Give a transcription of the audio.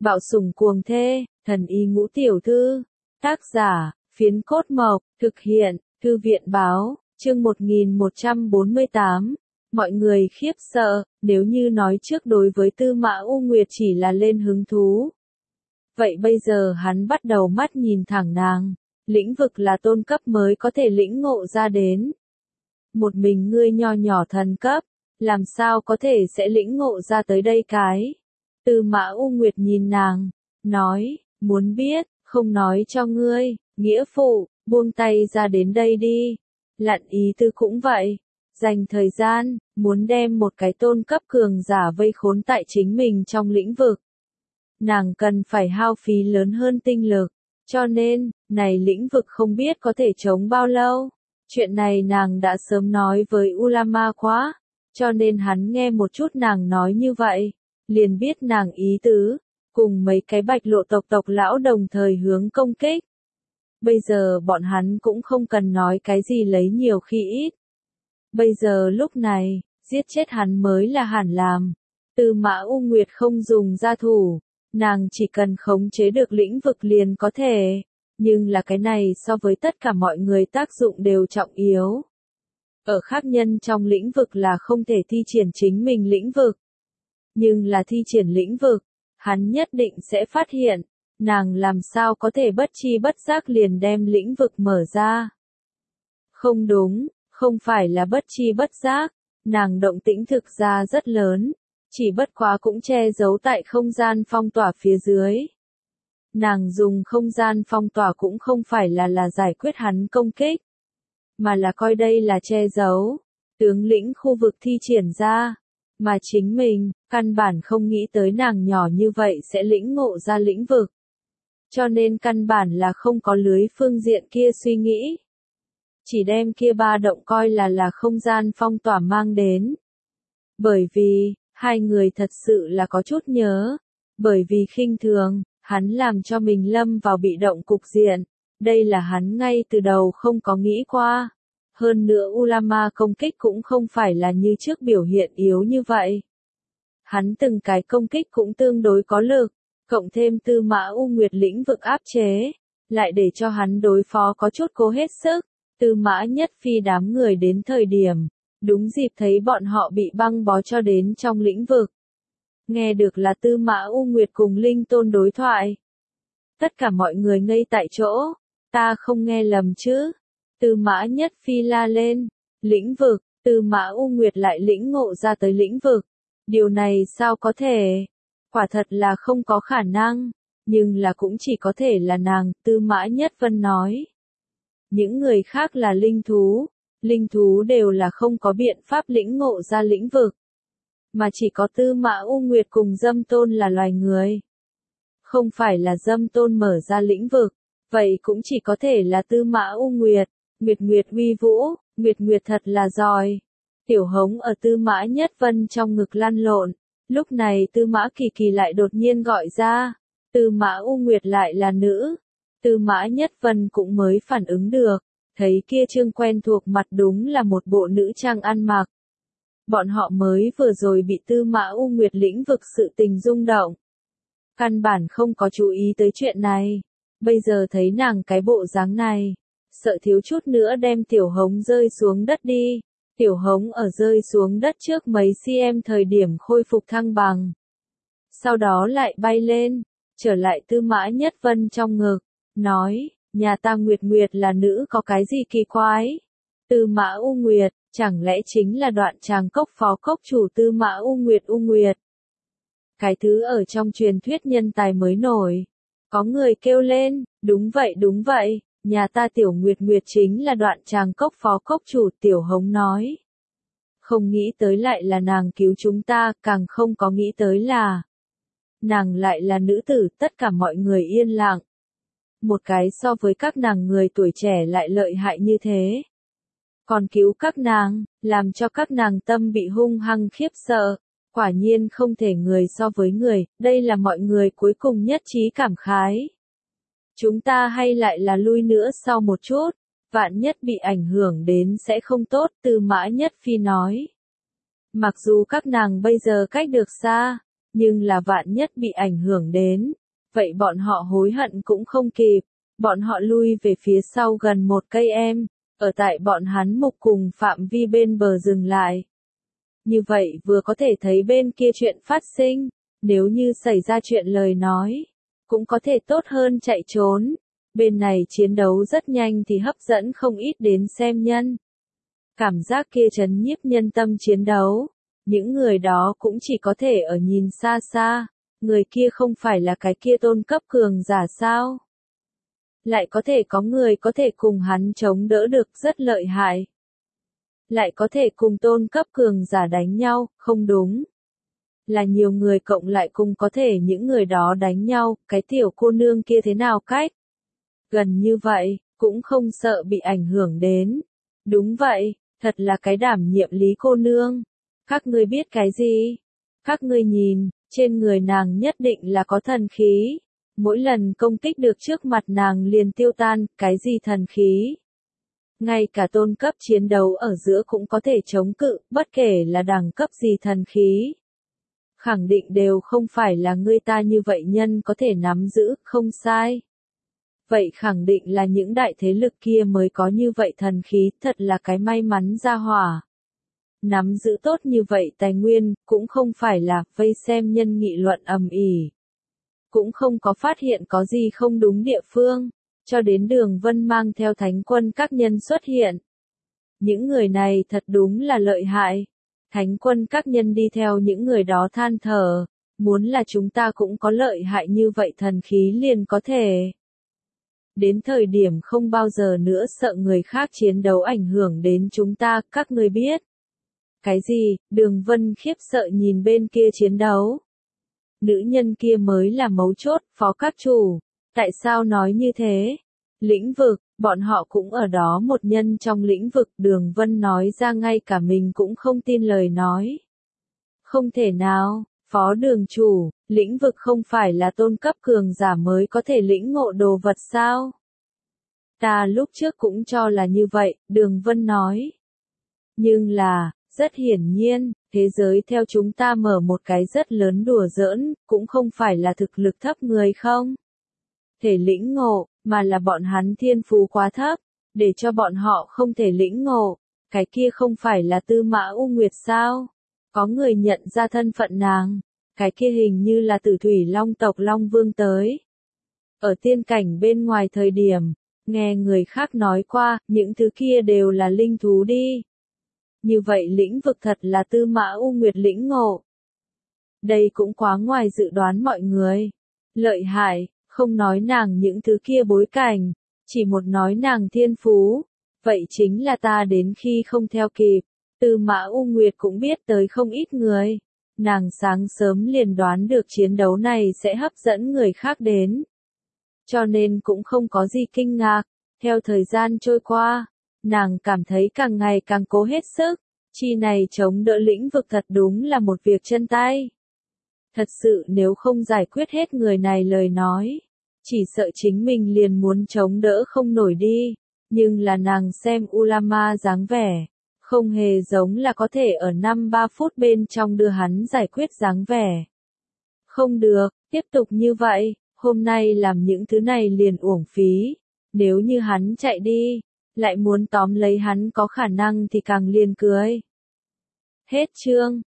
Bạo sủng cuồng thê, thần y ngũ tiểu thư. Tác giả, Phiến Cốt Mộc, thực hiện, Thư viện báo, chương 1148. Mọi người khiếp sợ, nếu như nói trước đối với Tư Mã U Nguyệt chỉ là lên hứng thú. Vậy bây giờ hắn bắt đầu mắt nhìn thẳng nàng, lĩnh vực là tôn cấp mới có thể lĩnh ngộ ra đến. Một mình ngươi nho nhỏ thần cấp, làm sao có thể sẽ lĩnh ngộ ra tới đây cái. Tư Mã U Nguyệt nhìn nàng, nói, muốn biết, không nói cho ngươi, nghĩa phụ, buông tay ra đến đây đi. Lặn ý tư cũng vậy, dành thời gian, muốn đem một cái tôn cấp cường giả vây khốn tại chính mình trong lĩnh vực. Nàng cần phải hao phí lớn hơn tinh lực, cho nên, này lĩnh vực không biết có thể chống bao lâu. Chuyện này nàng đã sớm nói với Ulama quá, cho nên hắn nghe một chút nàng nói như vậy, liền biết nàng ý tứ, cùng mấy cái bạch lộ tộc lão đồng thời hướng công kích. Bây giờ bọn hắn cũng không cần nói cái gì lấy nhiều khi ít. Bây giờ lúc này, giết chết hắn mới là hẳn làm. Tư Mã U Nguyệt không dùng gia thủ, nàng chỉ cần khống chế được lĩnh vực liền có thể. Nhưng là cái này so với tất cả mọi người tác dụng đều trọng yếu. Ở khác nhân trong lĩnh vực là không thể thi triển chính mình lĩnh vực. Nhưng là thi triển lĩnh vực, hắn nhất định sẽ phát hiện, nàng làm sao có thể bất chi bất giác liền đem lĩnh vực mở ra. Không đúng, không phải là bất chi bất giác, nàng động tĩnh thực ra rất lớn, chỉ bất quá cũng che giấu tại không gian phong tỏa phía dưới. Nàng dùng không gian phong tỏa cũng không phải là giải quyết hắn công kích, mà là coi đây là che giấu, tướng lĩnh khu vực thi triển ra, mà chính mình, căn bản không nghĩ tới nàng nhỏ như vậy sẽ lĩnh ngộ ra lĩnh vực. Cho nên căn bản là không có lưới phương diện kia suy nghĩ. Chỉ đem kia ba động coi là không gian phong tỏa mang đến. Bởi vì, hai người thật sự là có chút nhớ, bởi vì khinh thường, hắn làm cho mình lâm vào bị động cục diện, đây là hắn ngay từ đầu không có nghĩ qua. Hơn nữa Ulama công kích cũng không phải là như trước biểu hiện yếu như vậy. Hắn từng cái công kích cũng tương đối có lực, cộng thêm Tư Mã U Nguyệt lĩnh vực áp chế, lại để cho hắn đối phó có chút cố hết sức. Tư Mã Nhất Phi đám người đến thời điểm, đúng dịp thấy bọn họ bị băng bó cho đến trong lĩnh vực. Nghe được là Tư Mã U Nguyệt cùng Linh Tôn đối thoại. Tất cả mọi người ngây tại chỗ, ta không nghe lầm chứ. Tư Mã Nhất Phi la lên, lĩnh vực, Tư Mã U Nguyệt lại lĩnh ngộ ra tới lĩnh vực. Điều này sao có thể? Quả thật là không có khả năng, nhưng là cũng chỉ có thể là nàng, Tư Mã Nhất Vân nói. Những người khác là linh thú đều là không có biện pháp lĩnh ngộ ra lĩnh vực. Mà chỉ có Tư Mã U Nguyệt cùng Dâm Tôn là loài người. Không phải là Dâm Tôn mở ra lĩnh vực, vậy cũng chỉ có thể là Tư Mã U Nguyệt. Nguyệt uy vũ, Nguyệt thật là giỏi. Tiểu Hống ở Tư Mã Nhất Vân trong ngực lăn lộn, lúc này Tư Mã Kỳ Kỳ lại đột nhiên gọi ra, Tư Mã U Nguyệt lại là nữ. Tư Mã Nhất Vân cũng mới phản ứng được, thấy kia trương quen thuộc mặt đúng là một bộ nữ trang ăn mặc. Bọn họ mới vừa rồi bị Tư Mã U Nguyệt lĩnh vực sự tình rung động. Căn bản không có chú ý tới chuyện này, bây giờ thấy nàng cái bộ dáng này, sợ thiếu chút nữa đem Tiểu Hống rơi xuống đất đi. Tiểu Hống ở rơi xuống đất trước mấy cm thời điểm khôi phục thăng bằng. Sau đó lại bay lên, trở lại Tư Mã Nhất Vân trong ngực, nói, nhà ta Nguyệt là nữ có cái gì kỳ quái? Tư Mã U Nguyệt, chẳng lẽ chính là Đoạn Tràng Cốc phó cốc chủ Tư Mã U Nguyệt? Cái thứ ở trong truyền thuyết nhân tài mới nổi. Có người kêu lên, đúng vậy, nhà ta Tiểu Nguyệt chính là Đoạn Tràng Cốc phó cốc chủ, Tiểu Hống nói. Không nghĩ tới lại là nàng cứu chúng ta, càng không có nghĩ tới là nàng lại là nữ tử, tất cả mọi người yên lặng. Một cái so với các nàng người tuổi trẻ lại lợi hại như thế. Còn cứu các nàng, làm cho các nàng tâm bị hung hăng khiếp sợ. Quả nhiên không thể người so với người, đây là mọi người cuối cùng nhất trí cảm khái. Chúng ta hay lại là lui nữa sau một chút, vạn nhất bị ảnh hưởng đến sẽ không tốt, Tư Mã Nhất Phi nói. Mặc dù các nàng bây giờ cách được xa, Nhưng là vạn nhất bị ảnh hưởng đến, vậy bọn họ hối hận cũng không kịp, bọn họ lui về phía sau gần 1 cây em, ở tại bọn hắn mục cùng phạm vi bên bờ dừng lại. Như vậy vừa có thể thấy bên kia chuyện phát sinh, nếu như xảy ra chuyện lời nói, cũng có thể tốt hơn chạy trốn. Bên này chiến đấu rất nhanh thì hấp dẫn không ít đến xem nhân. Cảm giác kia trấn nhiếp nhân tâm chiến đấu, những người đó cũng chỉ có thể ở nhìn xa xa, người kia không phải là cái kia tôn cấp cường giả sao? Lại có thể có người có thể cùng hắn chống đỡ được rất lợi hại. Lại có thể cùng tôn cấp cường giả đánh nhau, không đúng. Là nhiều người cộng lại cùng có thể những người đó đánh nhau, cái tiểu cô nương kia thế nào cách? Gần như vậy, cũng không sợ bị ảnh hưởng đến. Đúng vậy, thật là cái đảm nhiệm Lý cô nương. Các ngươi biết cái gì? Các ngươi nhìn, trên người nàng nhất định là có thần khí. Mỗi lần công kích được trước mặt nàng liền tiêu tan, cái gì thần khí? Ngay cả tôn cấp chiến đấu ở giữa cũng có thể chống cự, bất kể là đẳng cấp gì thần khí. Khẳng định đều không phải là người ta như vậy nhân có thể nắm giữ, không sai. Vậy khẳng định là những đại thế lực kia mới có như vậy thần khí, thật là cái may mắn ra hỏa. Nắm giữ tốt như vậy tài nguyên, cũng không phải là vây xem nhân nghị luận ầm ĩ. Cũng không có phát hiện có gì không đúng địa phương, cho đến Đường Vân mang theo thánh quân các nhân xuất hiện. Những người này thật đúng là lợi hại. Thánh quân các nhân đi theo những người đó than thở, muốn là chúng ta cũng có lợi hại như vậy thần khí liền có thể. Đến thời điểm không bao giờ nữa sợ người khác chiến đấu ảnh hưởng đến chúng ta, các ngươi biết. Cái gì? Đường Vân khiếp sợ nhìn bên kia chiến đấu. Nữ nhân kia mới là mấu chốt, phó các chủ. Tại sao nói như thế? Lĩnh vực, bọn họ cũng ở đó một nhân trong lĩnh vực, Đường Vân nói ra ngay cả mình cũng không tin lời nói. Không thể nào, phó đường chủ, lĩnh vực không phải là tôn cấp cường giả mới có thể lĩnh ngộ đồ vật sao? Ta lúc trước cũng cho là như vậy, Đường Vân nói. Nhưng là, rất hiển nhiên, thế giới theo chúng ta mở một cái rất lớn đùa giỡn, cũng không phải là thực lực thấp người không? Thể lĩnh ngộ, mà là bọn hắn thiên phú quá thấp, để cho bọn họ không thể lĩnh ngộ, cái kia không phải là Tư Mã U Nguyệt sao? Có người nhận ra thân phận nàng, cái kia hình như là Tử Thủy Long tộc Long Vương tới. Ở tiên cảnh bên ngoài thời điểm, nghe người khác nói qua, những thứ kia đều là linh thú đi. Như vậy lĩnh vực thật là Tư Mã U Nguyệt lĩnh ngộ. Đây cũng quá ngoài dự đoán mọi người. Lợi hại, không nói nàng những thứ kia bối cảnh, chỉ một nói nàng thiên phú. Vậy chính là ta đến khi không theo kịp. Tư Mã U Nguyệt cũng biết tới không ít người. Nàng sáng sớm liền đoán được chiến đấu này sẽ hấp dẫn người khác đến. Cho nên cũng không có gì kinh ngạc. Theo thời gian trôi qua, nàng cảm thấy càng ngày càng cố hết sức. Chi này chống đỡ lĩnh vực thật đúng là một việc chân tay. Thật sự nếu không giải quyết hết người này lời nói, chỉ sợ chính mình liền muốn chống đỡ không nổi đi. Nhưng là nàng xem Ulama dáng vẻ, không hề giống là có thể ở 5-3 phút bên trong đưa hắn giải quyết dáng vẻ. Không được, tiếp tục như vậy, hôm nay làm những thứ này liền uổng phí. Nếu như hắn chạy đi, lại muốn tóm lấy hắn có khả năng thì càng liền cười. Hết chương.